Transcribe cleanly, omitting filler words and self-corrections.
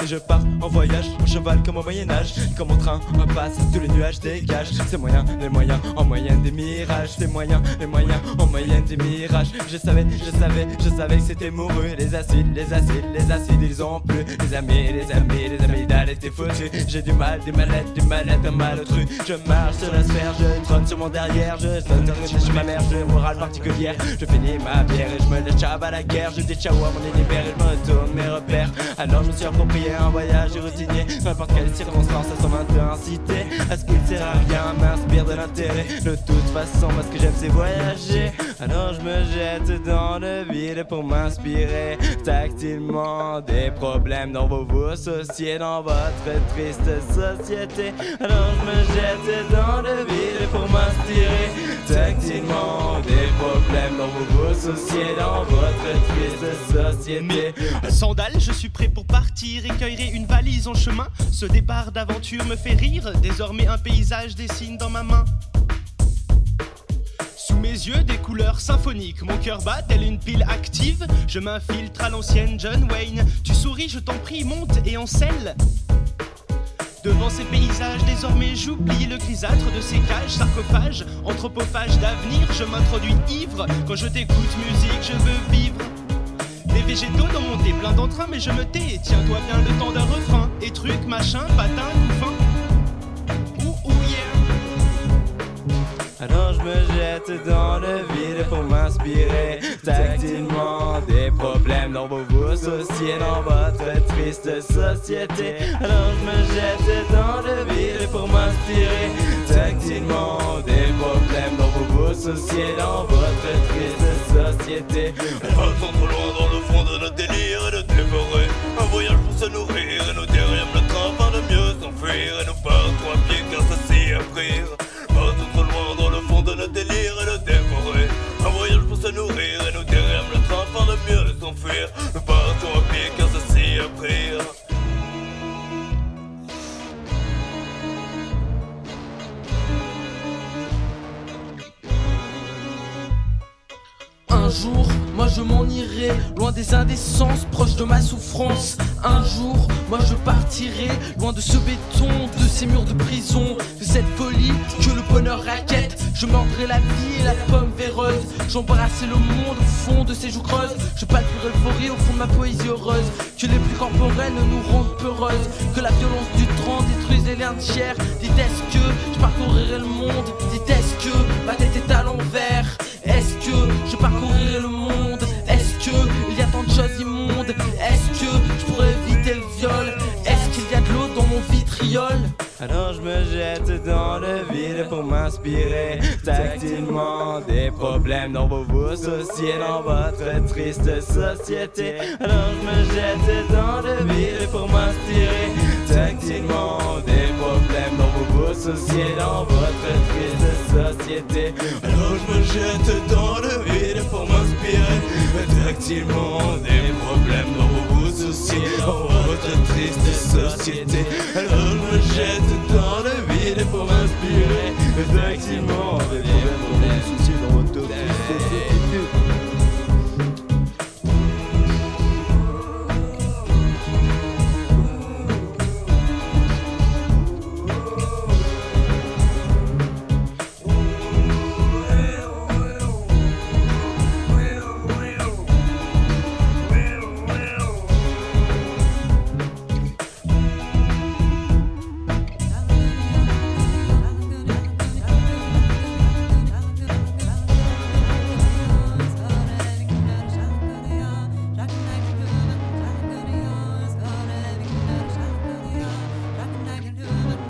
je pars en voyage, en cheval comme au Moyen-Âge. Comme mon train repasse, tous les nuages dégagent. C'est moyen, les moyens, en moyenne des mirages. C'est moyen, les moyens, en moyenne des mirages. Je savais que c'était mouru. Les acides, ils ont plu. Les amis, d'aller t'es foutu. J'ai du mal, des mallettes, un malotru. Je marche sur la sphère, je trône sur mon derrière. Je sonne chez ma mère, j'ai une morale particulière. Je finis ma bière et je me lèche à la guerre. Je dis ciao à mon univers et je me retourne mes repères. Alors je me suis approprié un voyage routinier. N'importe quelle circonstance a son intensité. Est-ce qu'il sert à rien, m'inspire de l'intérêt. De toute façon, moi ce que j'aime c'est voyager. Alors je me jette dans le vide pour m'inspirer tactilement des problèmes dont vous vous associez dans votre triste société. Alors je me jette dans le vide pour m'inspirer tactilement des problèmes dont vous vous associez dans votre triste société. Sandales, je suis prêt pour partir et cueillerai une valise en chemin. Ce départ d'aventure me fait rire. Désormais un paysage dessine dans ma main. Sous mes yeux des couleurs symphoniques. Mon cœur bat tel une pile active. Je m'infiltre à l'ancienne John Wayne. Tu souris, je t'en prie, monte et encelle. Devant ces paysages, désormais j'oublie le grisâtre de ces cages, sarcophages, anthropophages d'avenir. Je m'introduis ivre, quand je t'écoute musique, je veux vivre. Des végétaux dans mon thé, plein d'entrain, mais je me tais. Tiens-toi bien le temps d'un refrain. Et truc, machin, patin, couffin. Ouh, yeah. Alors je me jette dans le vide pour m'inspirer tactilement des problèmes dont vous vous associez dans votre triste société. Alors je me jette dans le vide pour m'inspirer tactilement des problèmes dont vous vous associez dans votre triste société. Passons trop loin dans le fond de notre délire et de dévorer un voyage pour se nourrir et nous derrière le train afin de mieux s'enfuir et nous partons à pied car ça s'y offrir. Passons trop loin dans le fond de notre délire et de dévorer un voyage pour se nourrir et nous derrière le train afin de mieux s'enfuir. Nous partons à pied car ça s'y offrir. Un jour, moi je m'en irai, loin des indécences, proche de ma souffrance. Un jour, moi je partirai, loin de ce béton, de ces murs de prison, de cette folie que le bonheur raquette. Je mordrai la vie et la pomme véreuse, j'embrasserai le monde au fond de ces joues creuses. Je palperai l'euphorie au fond de ma poésie heureuse, que les plus corporelles nous rendent peureuses, que la violence du temps détruise les liens de chair. Dites-est que je parcourirai le monde, dites-est que ma tête est à l'envers. Est-ce que je parcourirai le monde? Est-ce que il y a tant de choses immondes? Est-ce que je pourrais éviter le viol? Est-ce qu'il y a de l'eau dans mon vitriol? Alors je me jette dans le vide pour m'inspirer tactilement des problèmes dont vous vous associez dans votre triste société. Alors je me jette dans le vide pour m'inspirer tactilement des problèmes dont vous vous associez dans votre triste société. Alors je me jette dans le vide pour m'inspirer tactilement des